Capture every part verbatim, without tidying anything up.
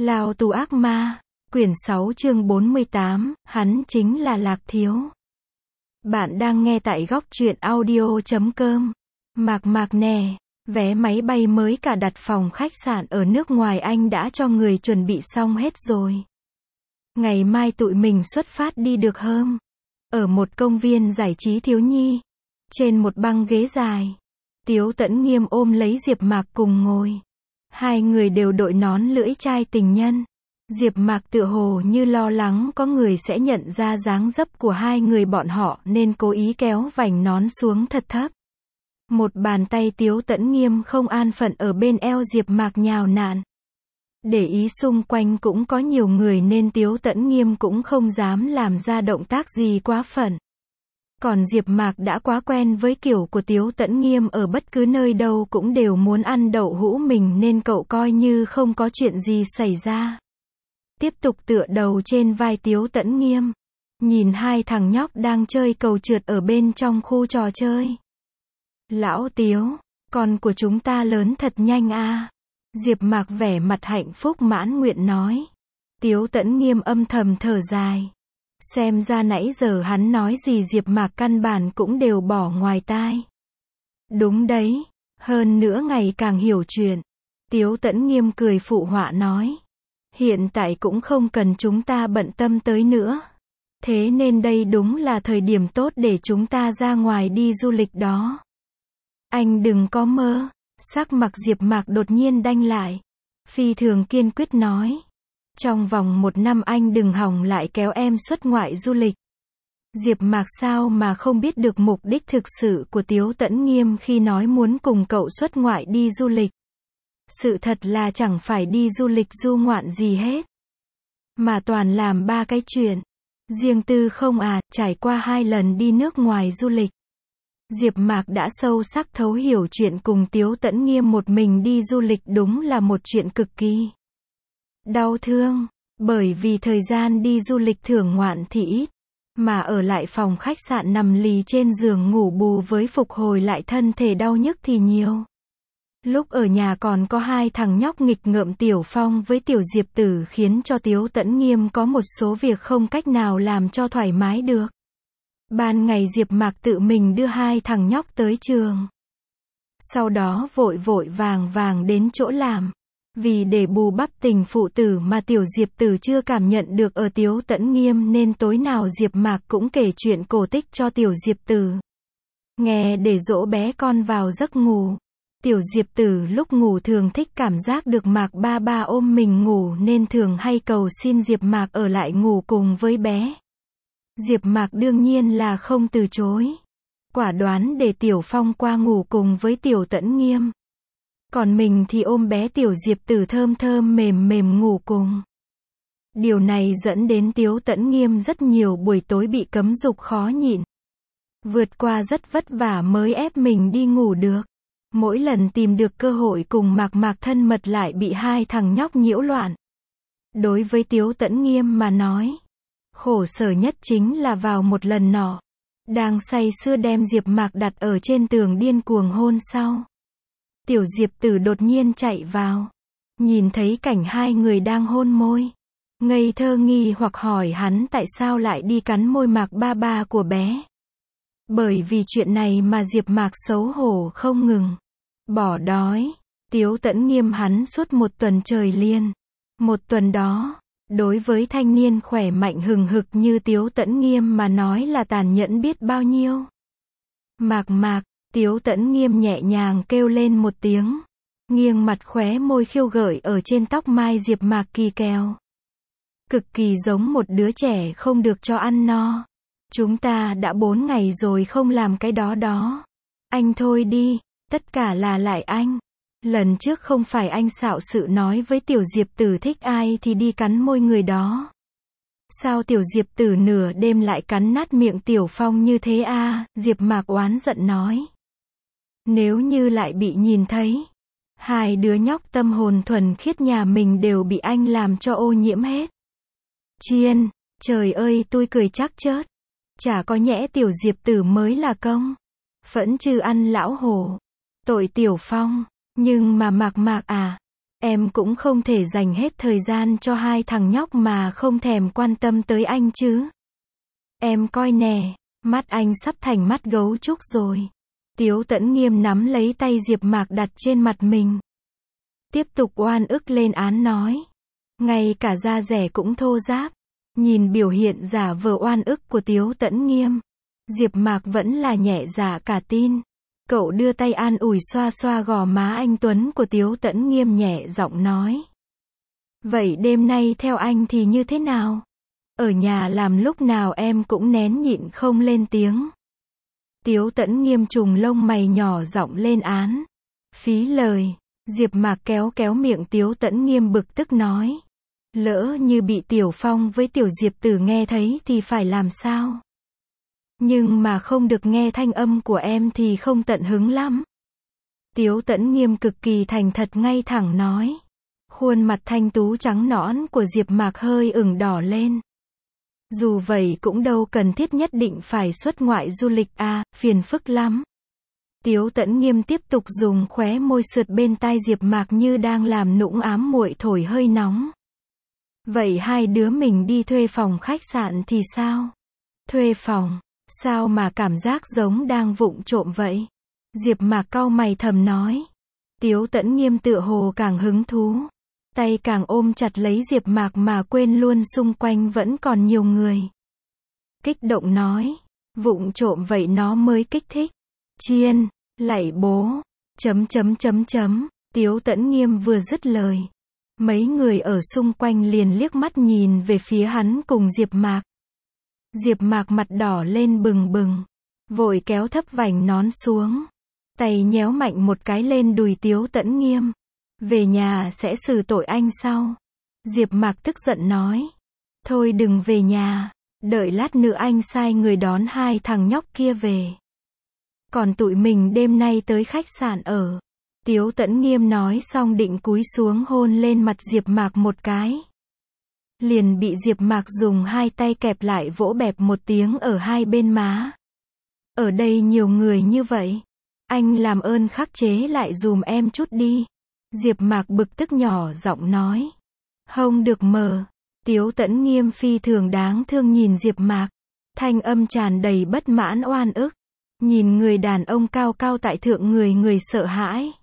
Lao tù ác ma, quyển sáu chương bốn mươi tám, hắn chính là Lạc Thiếu. Bạn đang nghe tại góc truyện audio chấm com. Mạc Mạc nè, vé máy bay mới cả đặt phòng khách sạn ở nước ngoài anh đã cho người chuẩn bị xong hết rồi. Ngày mai tụi mình xuất phát đi được không? Ở một công viên giải trí thiếu nhi. Trên một băng ghế dài. Tiếu Tẫn Nghiêm ôm lấy Diệp Mạc cùng ngồi. Hai người đều đội nón lưỡi trai tình nhân. Diệp Mạc tựa hồ như lo lắng có người sẽ nhận ra dáng dấp của hai người bọn họ nên cố ý kéo vành nón xuống thật thấp. Một bàn tay Tiếu Tẫn Nghiêm không an phận ở bên eo Diệp Mạc nhào nặn. Để ý xung quanh cũng có nhiều người nên Tiếu Tẫn Nghiêm cũng không dám làm ra động tác gì quá phận. Còn Diệp Mạc đã quá quen với kiểu của Tiếu Tẫn Nghiêm, ở bất cứ nơi đâu cũng đều muốn ăn đậu hũ mình nên cậu coi như không có chuyện gì xảy ra. Tiếp tục tựa đầu trên vai Tiếu Tẫn Nghiêm. Nhìn hai thằng nhóc đang chơi cầu trượt ở bên trong khu trò chơi. Lão Tiếu, con của chúng ta lớn thật nhanh a. Diệp Mạc vẻ mặt hạnh phúc mãn nguyện nói. Tiếu Tẫn Nghiêm âm thầm thở dài. Xem ra nãy giờ hắn nói gì Diệp Mạc căn bản cũng đều bỏ ngoài tai. Đúng đấy, hơn nữa ngày càng hiểu chuyện. Tiếu Tẫn Nghiêm cười phụ họa nói. Hiện tại cũng không cần chúng ta bận tâm tới nữa. Thế nên đây đúng là thời điểm tốt để chúng ta ra ngoài đi du lịch đó. Anh đừng có mơ. Sắc mặt Diệp Mạc đột nhiên đanh lại. Phi thường kiên quyết nói. Trong vòng một năm anh đừng hòng lại kéo em xuất ngoại du lịch. Diệp Mạc sao mà không biết được mục đích thực sự của Tiếu Tẫn Nghiêm khi nói muốn cùng cậu xuất ngoại đi du lịch. Sự thật là chẳng phải đi du lịch du ngoạn gì hết. Mà toàn làm ba cái chuyện. Riêng tư không à, trải qua hai lần đi nước ngoài du lịch. Diệp Mạc đã sâu sắc thấu hiểu chuyện cùng Tiếu Tẫn Nghiêm một mình đi du lịch đúng là một chuyện cực kỳ đau thương, bởi vì thời gian đi du lịch thưởng ngoạn thì ít, mà ở lại phòng khách sạn nằm lì trên giường ngủ bù với phục hồi lại thân thể đau nhức thì nhiều. Lúc ở nhà còn có hai thằng nhóc nghịch ngợm Tiểu Phong với Tiểu Diệp Tử khiến cho Tiếu Tẫn Nghiêm có một số việc không cách nào làm cho thoải mái được. Ban ngày Diệp Mạc tự mình đưa hai thằng nhóc tới trường. Sau đó vội vội vàng vàng đến chỗ làm. Vì để bù bắp tình phụ tử mà Tiểu Diệp Tử chưa cảm nhận được ở Tiếu Tẫn Nghiêm nên tối nào Diệp Mạc cũng kể chuyện cổ tích cho Tiểu Diệp Tử. Nghe để dỗ bé con vào giấc ngủ. Tiểu Diệp Tử lúc ngủ thường thích cảm giác được Mạc ba ba ôm mình ngủ nên thường hay cầu xin Diệp Mạc ở lại ngủ cùng với bé. Diệp Mạc đương nhiên là không từ chối. Quả đoán để Tiểu Phong qua ngủ cùng với Tiểu Tẫn Nghiêm. Còn mình thì ôm bé Tiểu Diệp Tử thơm thơm mềm mềm ngủ cùng. Điều này dẫn đến Tiếu Tẫn Nghiêm rất nhiều buổi tối bị cấm dục khó nhịn. Vượt qua rất vất vả mới ép mình đi ngủ được. Mỗi lần tìm được cơ hội cùng Mạc Mạc thân mật lại bị hai thằng nhóc nhiễu loạn. Đối với Tiếu Tẫn Nghiêm mà nói, khổ sở nhất chính là vào một lần nọ, đang say sưa đem Diệp Mạc đặt ở trên tường điên cuồng hôn sau. Tiểu Diệp Tử đột nhiên chạy vào, nhìn thấy cảnh hai người đang hôn môi, ngây thơ nghi hoặc hỏi hắn tại sao lại đi cắn môi Mạc ba ba của bé. Bởi vì chuyện này mà Diệp Mạc xấu hổ không ngừng. Bỏ đói, Tiếu Tẫn Nghiêm hắn suốt một tuần trời liền. Một tuần đó, đối với thanh niên khỏe mạnh hừng hực như Tiếu Tẫn Nghiêm mà nói là tàn nhẫn biết bao nhiêu. Mạc Mạc, Tiếu Tẫn Nghiêm nhẹ nhàng kêu lên một tiếng. Nghiêng mặt khóe môi khiêu gợi ở trên tóc mai Diệp Mạc kỳ kèo. Cực kỳ giống một đứa trẻ không được cho ăn no. Chúng ta đã bốn ngày rồi không làm cái đó đó. Anh thôi đi, tất cả là lại anh. Lần trước không phải anh xạo sự nói với Tiểu Diệp Tử thích ai thì đi cắn môi người đó. Sao Tiểu Diệp Tử nửa đêm lại cắn nát miệng Tiểu Phong như thế a? À? Diệp Mạc oán giận nói. Nếu như lại bị nhìn thấy, hai đứa nhóc tâm hồn thuần khiết nhà mình đều bị anh làm cho ô nhiễm hết. Chiên, trời ơi tôi cười chắc chớt. Chả có nhẽ Tiểu Diệp Tử mới là công. Phẫn chư ăn lão hổ. Tội Tiểu Phong. Nhưng mà Mạc Mạc à, Em cũng không thể dành hết thời gian cho hai thằng nhóc mà không thèm quan tâm tới anh chứ. Em coi nè, mắt anh sắp thành mắt gấu trúc rồi. Tiếu Tẫn Nghiêm nắm lấy tay Diệp Mạc đặt trên mặt mình. Tiếp tục oan ức lên án nói. Ngay cả da dẻ cũng thô ráp. Nhìn biểu hiện giả vờ oan ức của Tiếu Tẫn Nghiêm, Diệp Mạc vẫn là nhẹ dạ cả tin. Cậu đưa tay an ủi xoa xoa gò má anh tuấn của Tiếu Tẫn Nghiêm, nhẹ giọng nói. Vậy đêm nay theo anh thì như thế nào? Ở nhà làm lúc nào em cũng nén nhịn không lên tiếng. Tiếu Tẫn Nghiêm trùng lông mày nhỏ giọng lên án. Phí lời. Diệp Mạc kéo kéo miệng Tiếu Tẫn Nghiêm bực tức nói. Lỡ như bị Tiểu Phong với Tiểu Diệp Tử nghe thấy thì phải làm sao? Nhưng mà không được nghe thanh âm của em thì không tận hứng lắm. Tiếu Tẫn Nghiêm cực kỳ thành thật ngay thẳng nói. Khuôn mặt thanh tú trắng nõn của Diệp Mạc hơi ửng đỏ lên. Dù vậy cũng đâu cần thiết nhất định phải xuất ngoại du lịch à, phiền phức lắm. Tiếu Tẫn Nghiêm tiếp tục dùng khóe môi sượt bên tai Diệp Mạc như đang làm nũng ám muội thổi hơi nóng. Vậy hai đứa mình đi thuê phòng khách sạn thì sao? Thuê phòng? Sao mà cảm giác giống đang vụng trộm vậy? Diệp Mạc cau mày thầm nói. Tiếu Tẫn Nghiêm tựa hồ càng hứng thú. Tay càng ôm chặt lấy Diệp Mạc mà quên luôn xung quanh vẫn còn nhiều người. Kích động nói. Vụng trộm vậy nó mới kích thích. Chiên, lạy bố, chấm chấm chấm chấm. Tiếu Tẫn Nghiêm vừa dứt lời. Mấy người ở xung quanh liền liếc mắt nhìn về phía hắn cùng Diệp Mạc. Diệp Mạc mặt đỏ lên bừng bừng. Vội kéo thấp vành nón xuống. Tay nhéo mạnh một cái lên đùi Tiếu Tẫn Nghiêm. Về nhà sẽ xử tội anh sau. Diệp Mạc tức giận nói. Thôi đừng về nhà. Đợi lát nữa anh sai người đón hai thằng nhóc kia về. Còn tụi mình đêm nay tới khách sạn ở. Tiếu Tẫn Nghiêm nói xong định cúi xuống hôn lên mặt Diệp Mạc một cái. Liền bị Diệp Mạc dùng hai tay kẹp lại vỗ bẹp một tiếng ở hai bên má. Ở đây nhiều người như vậy. Anh làm ơn khắc chế lại dùm em chút đi. Diệp Mạc bực tức nhỏ giọng nói. Không được mờ. Tiếu Tẫn Nghiêm phi thường đáng thương nhìn Diệp Mạc. Thanh âm tràn đầy bất mãn oan ức. Nhìn người đàn ông cao cao tại thượng người người sợ hãi.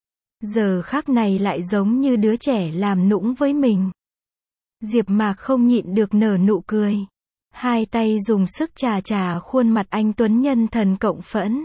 Giờ khắc này lại giống như đứa trẻ làm nũng với mình. Diệp Mạc không nhịn được nở nụ cười. Hai tay dùng sức chà chà khuôn mặt anh tuấn nhân thần cộng phẫn.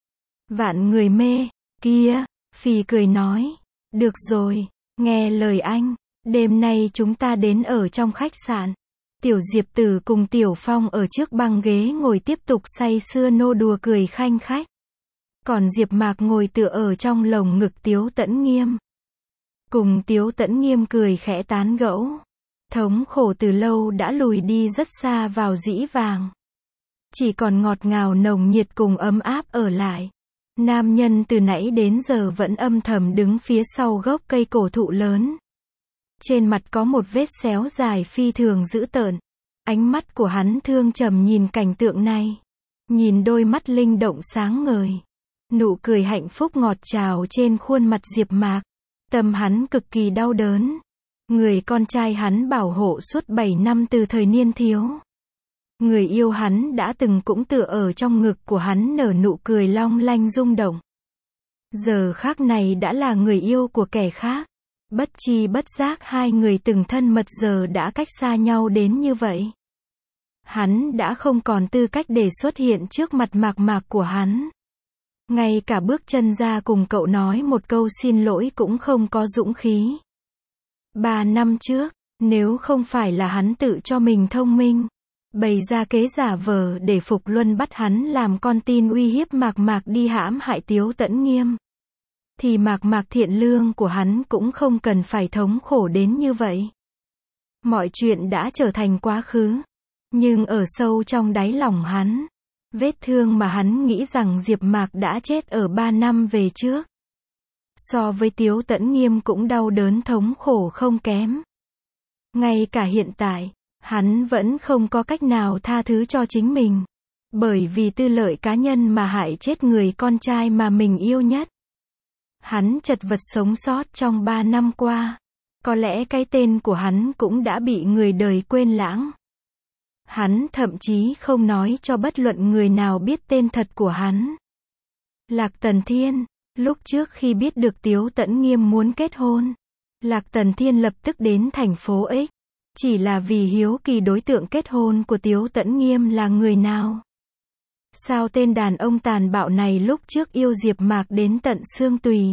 Vạn người mê, kia, phì cười nói. Được rồi, nghe lời anh. Đêm nay chúng ta đến ở trong khách sạn. Tiểu Diệp Tử cùng Tiểu Phong ở trước băng ghế ngồi tiếp tục say sưa nô đùa cười khanh khách. Còn Diệp Mạc ngồi tựa ở trong lồng ngực Tiếu Tẫn Nghiêm. Cùng Tiếu Tẫn Nghiêm cười khẽ tán gẫu. Thống khổ từ lâu đã lùi đi rất xa vào dĩ vàng. Chỉ còn ngọt ngào nồng nhiệt cùng ấm áp ở lại. Nam nhân từ nãy đến giờ vẫn âm thầm đứng phía sau gốc cây cổ thụ lớn. Trên mặt có một vết xéo dài phi thường dữ tợn. Ánh mắt của hắn thương trầm nhìn cảnh tượng này. Nhìn đôi mắt linh động sáng ngời. Nụ cười hạnh phúc ngọt trào trên khuôn mặt Diệp Mạc. Tâm hắn cực kỳ đau đớn. Người con trai hắn bảo hộ suốt bảy năm từ thời niên thiếu. Người yêu hắn đã từng cũng tựa ở trong ngực của hắn nở nụ cười long lanh rung động. Giờ khắc này đã là người yêu của kẻ khác. Bất chi bất giác hai người từng thân mật giờ đã cách xa nhau đến như vậy. Hắn đã không còn tư cách để xuất hiện trước mặt Mạc Mạc của hắn. Ngay cả bước chân ra cùng cậu nói một câu xin lỗi cũng không có dũng khí. Ba năm trước, nếu không phải là hắn tự cho mình thông minh, bày ra kế giả vờ để Phục Luân bắt hắn làm con tin uy hiếp Mạc Mạc đi hãm hại Tiếu Tẫn Nghiêm, thì Mạc Mạc thiện lương của hắn cũng không cần phải thống khổ đến như vậy. Mọi chuyện đã trở thành quá khứ. Nhưng ở sâu trong đáy lòng hắn, vết thương mà hắn nghĩ rằng Diệp Mạc đã chết ở ba năm về trước. So với Tiếu Tẫn Nghiêm cũng đau đớn thống khổ không kém. Ngay cả hiện tại, hắn vẫn không có cách nào tha thứ cho chính mình. Bởi vì tư lợi cá nhân mà hại chết người con trai mà mình yêu nhất. Hắn chật vật sống sót trong ba năm qua. Có lẽ cái tên của hắn cũng đã bị người đời quên lãng. Hắn thậm chí không nói cho bất luận người nào biết tên thật của hắn. Lạc Tần Thiên, lúc trước khi biết được Tiếu Tẫn Nghiêm muốn kết hôn, Lạc Tần Thiên lập tức đến thành phố X, chỉ là vì hiếu kỳ đối tượng kết hôn của Tiếu Tẫn Nghiêm là người nào. Sao tên đàn ông tàn bạo này lúc trước yêu Diệp Mạc đến tận xương tùy.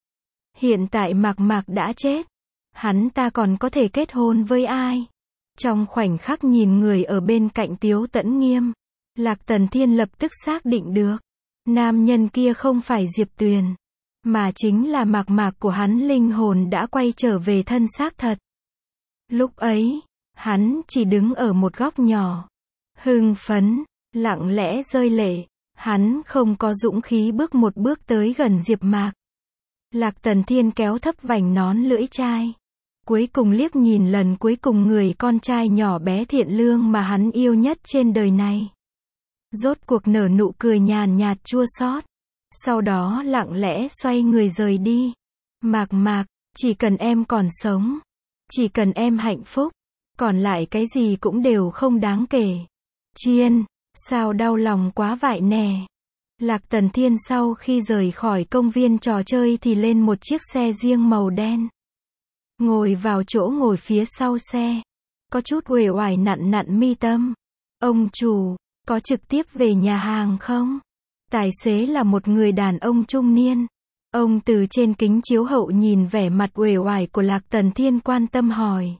Hiện tại Mạc Mạc đã chết, hắn ta còn có thể kết hôn với ai? Trong khoảnh khắc nhìn người ở bên cạnh Tiếu Tẫn Nghiêm, Lạc Tần Thiên lập tức xác định được, nam nhân kia không phải Diệp Tuyền, mà chính là Mạc Mạc của hắn, linh hồn đã quay trở về thân xác thật. Lúc ấy, hắn chỉ đứng ở một góc nhỏ, hưng phấn, lặng lẽ rơi lệ, hắn không có dũng khí bước một bước tới gần Diệp Mạc. Lạc Tần Thiên kéo thấp vành nón lưỡi chai, cuối cùng liếc nhìn lần cuối cùng người con trai nhỏ bé thiện lương mà hắn yêu nhất trên đời này. Rốt cuộc nở nụ cười nhàn nhạt chua xót, sau đó lặng lẽ xoay người rời đi. Mạc Mạc, chỉ cần em còn sống, chỉ cần em hạnh phúc, còn lại cái gì cũng đều không đáng kể. Chiên, sao đau lòng quá vậy nè. Lạc Tần Thiên sau khi rời khỏi công viên trò chơi thì lên một chiếc xe riêng màu đen. Ngồi vào chỗ ngồi phía sau xe, có chút uể oải nặn nặn mi tâm. Ông chủ, có trực tiếp về nhà hàng không? Tài xế là một người đàn ông trung niên. Ông từ trên kính chiếu hậu nhìn vẻ mặt uể oải của Lạc Tần Thiên quan tâm hỏi.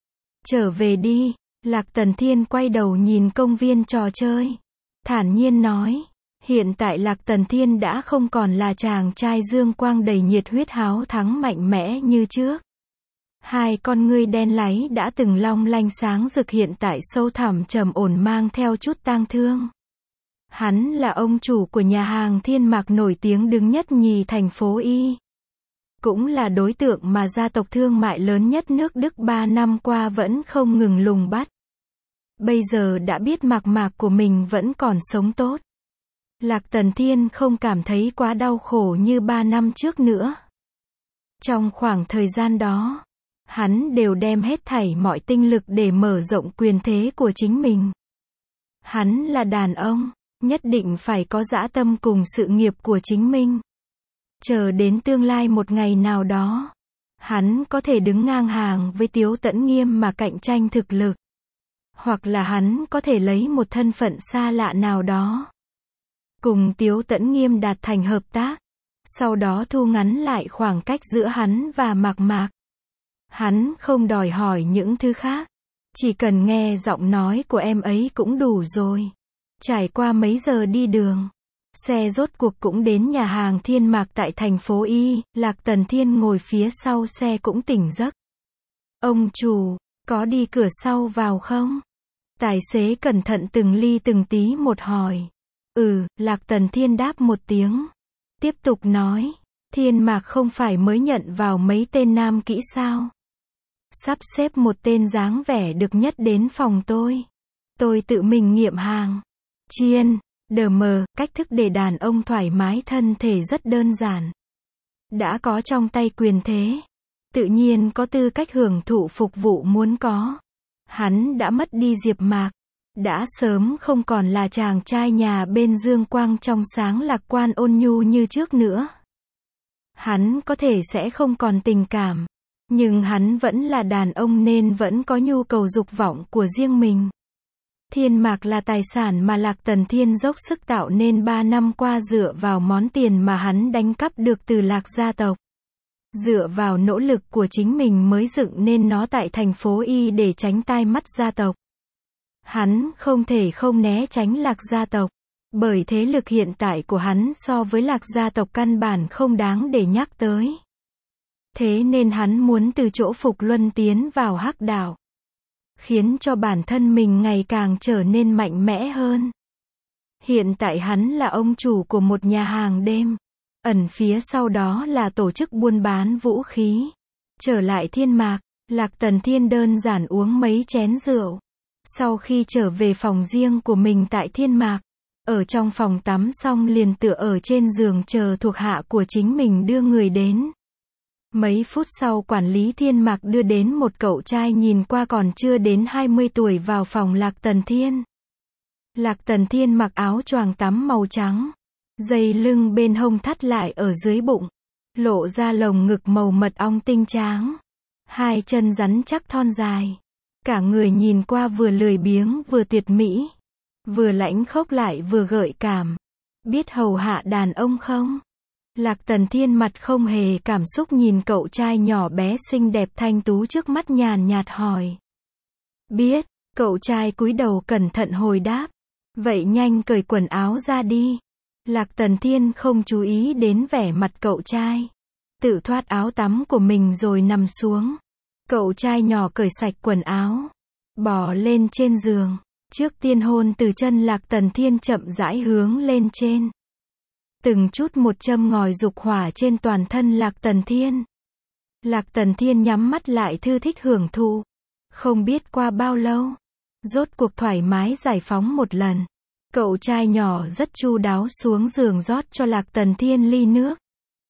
Trở về đi. Lạc Tần Thiên quay đầu nhìn công viên trò chơi, thản nhiên nói. Hiện tại Lạc Tần Thiên đã không còn là chàng trai dương quang đầy nhiệt huyết háo thắng mạnh mẽ như trước. Hai con ngươi đen láy đã từng long lanh sáng rực hiện tại sâu thẳm trầm ổn mang theo chút tang thương. Hắn là ông chủ của nhà hàng Thiên Mạc nổi tiếng đứng nhất nhì thành phố Y. Cũng là đối tượng mà gia tộc thương mại lớn nhất nước Đức ba năm qua vẫn không ngừng lùng bắt. Bây giờ đã biết Mạc Mạc của mình vẫn còn sống tốt. Lạc Tần Thiên không cảm thấy quá đau khổ như ba năm trước nữa. Trong khoảng thời gian đó, hắn đều đem hết thảy mọi tinh lực để mở rộng quyền thế của chính mình. Hắn là đàn ông, nhất định phải có dã tâm cùng sự nghiệp của chính mình. Chờ đến tương lai một ngày nào đó, hắn có thể đứng ngang hàng với Tiếu Tẫn Nghiêm mà cạnh tranh thực lực. Hoặc là hắn có thể lấy một thân phận xa lạ nào đó, cùng Tiếu Tẫn Nghiêm đạt thành hợp tác, sau đó thu ngắn lại khoảng cách giữa hắn và Mạc Mạc. Hắn không đòi hỏi những thứ khác, chỉ cần nghe giọng nói của em ấy cũng đủ rồi. Trải qua mấy giờ đi đường, xe rốt cuộc cũng đến nhà hàng Thiên Mạc tại thành phố Y. Lạc Tần Thiên ngồi phía sau xe cũng tỉnh giấc. Ông chủ, có đi cửa sau vào không? Tài xế cẩn thận từng ly từng tí một hỏi. Ừ, Lạc Tần Thiên đáp một tiếng. Tiếp tục nói, Thiên Mạc không phải mới nhận vào mấy tên nam kỹ sao? Sắp xếp một tên dáng vẻ được nhất đến phòng tôi. Tôi tự mình nghiệm hàng. Chiên, đờ mờ, cách thức để đàn ông thoải mái thân thể rất đơn giản. Đã có trong tay quyền thế, tự nhiên có tư cách hưởng thụ phục vụ muốn có. Hắn đã mất đi Diệp Mạc, đã sớm không còn là chàng trai nhà bên dương quang trong sáng lạc quan ôn nhu như trước nữa. Hắn có thể sẽ không còn tình cảm, nhưng hắn vẫn là đàn ông nên vẫn có nhu cầu dục vọng của riêng mình. Thiên Mạc là tài sản mà Lạc Tần Thiên dốc sức tạo nên ba năm qua dựa vào món tiền mà hắn đánh cắp được từ Lạc gia tộc. Dựa vào nỗ lực của chính mình mới dựng nên nó tại thành phố Y để tránh tai mắt gia tộc. Hắn không thể không né tránh Lạc gia tộc, bởi thế lực hiện tại của hắn so với Lạc gia tộc căn bản không đáng để nhắc tới. Thế nên hắn muốn từ chỗ Phục Luân tiến vào Hắc đạo, khiến cho bản thân mình ngày càng trở nên mạnh mẽ hơn. Hiện tại hắn là ông chủ của một nhà hàng đêm, ẩn phía sau đó là tổ chức buôn bán vũ khí. Trở lại Thiên Mạc, Lạc Tần Thiên đơn giản uống mấy chén rượu. Sau khi trở về phòng riêng của mình tại Thiên Mạc, ở trong phòng tắm xong liền tựa ở trên giường chờ thuộc hạ của chính mình đưa người đến. Mấy phút sau quản lý Thiên Mạc đưa đến một cậu trai nhìn qua còn chưa đến hai mươi tuổi vào phòng Lạc Tần Thiên. Lạc Tần Thiên mặc áo choàng tắm màu trắng, dây lưng bên hông thắt lại ở dưới bụng, lộ ra lồng ngực màu mật ong tinh tráng, hai chân rắn chắc thon dài, cả người nhìn qua vừa lười biếng vừa tuyệt mỹ, vừa lãnh khốc lại vừa gợi cảm. Biết hầu hạ đàn ông không? Lạc Tần Thiên mặt không hề cảm xúc nhìn cậu trai nhỏ bé xinh đẹp thanh tú trước mắt nhàn nhạt hỏi. Biết, cậu trai cúi đầu cẩn thận hồi đáp. Vậy nhanh cởi quần áo ra đi. Lạc Tần Thiên không chú ý đến vẻ mặt cậu trai. Tự thoát áo tắm của mình rồi nằm xuống. Cậu trai nhỏ cởi sạch quần áo, bỏ lên trên giường. Trước tiên hôn từ chân Lạc Tần Thiên chậm rãi hướng lên trên. Từng chút một châm ngòi dục hỏa trên toàn thân Lạc Tần Thiên. Lạc Tần Thiên nhắm mắt lại thư thích hưởng thụ. Không biết qua bao lâu, rốt cuộc thoải mái giải phóng một lần. Cậu trai nhỏ rất chu đáo xuống giường rót cho Lạc Tần Thiên ly nước.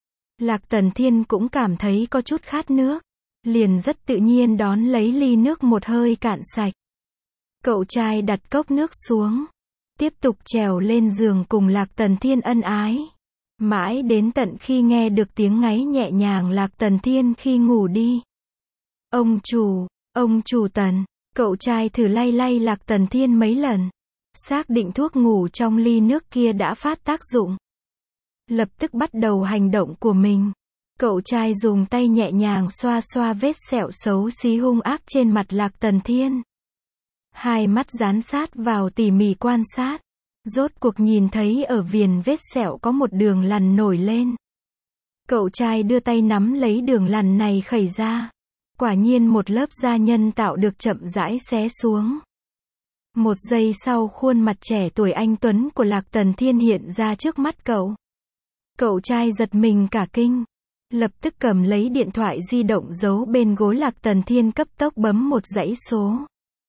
Lạc Tần Thiên cũng cảm thấy có chút khát nước, liền rất tự nhiên đón lấy ly nước một hơi cạn sạch. Cậu trai đặt cốc nước xuống, tiếp tục trèo lên giường cùng Lạc Tần Thiên ân ái. Mãi đến tận khi nghe được tiếng ngáy nhẹ nhàng Lạc Tần Thiên khi ngủ đi. Ông chủ, ông chủ Tần, cậu trai thử lay lay Lạc Tần Thiên mấy lần. Xác định thuốc ngủ trong ly nước kia đã phát tác dụng. Lập tức bắt đầu hành động của mình. Cậu trai dùng tay nhẹ nhàng xoa xoa vết sẹo xấu xí hung ác trên mặt Lạc Tần Thiên. Hai mắt dán sát vào tỉ mỉ quan sát. Rốt cuộc nhìn thấy ở viền vết sẹo có một đường lằn nổi lên. Cậu trai đưa tay nắm lấy đường lằn này khẩy ra. Quả nhiên một lớp da nhân tạo được chậm rãi xé xuống. Một giây sau khuôn mặt trẻ tuổi anh tuấn của Lạc Tần Thiên hiện ra trước mắt cậu. Cậu trai giật mình cả kinh. Lập tức cầm lấy điện thoại di động giấu bên gối Lạc Tần Thiên cấp tốc bấm một dãy số.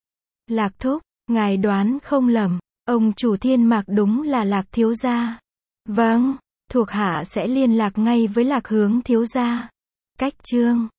Lạc thúc, ngài đoán không lầm, ông chủ Thiên Mạc đúng là Lạc thiếu gia. Vâng, thuộc hạ sẽ liên lạc ngay với Lạc hướng thiếu gia. Cách chương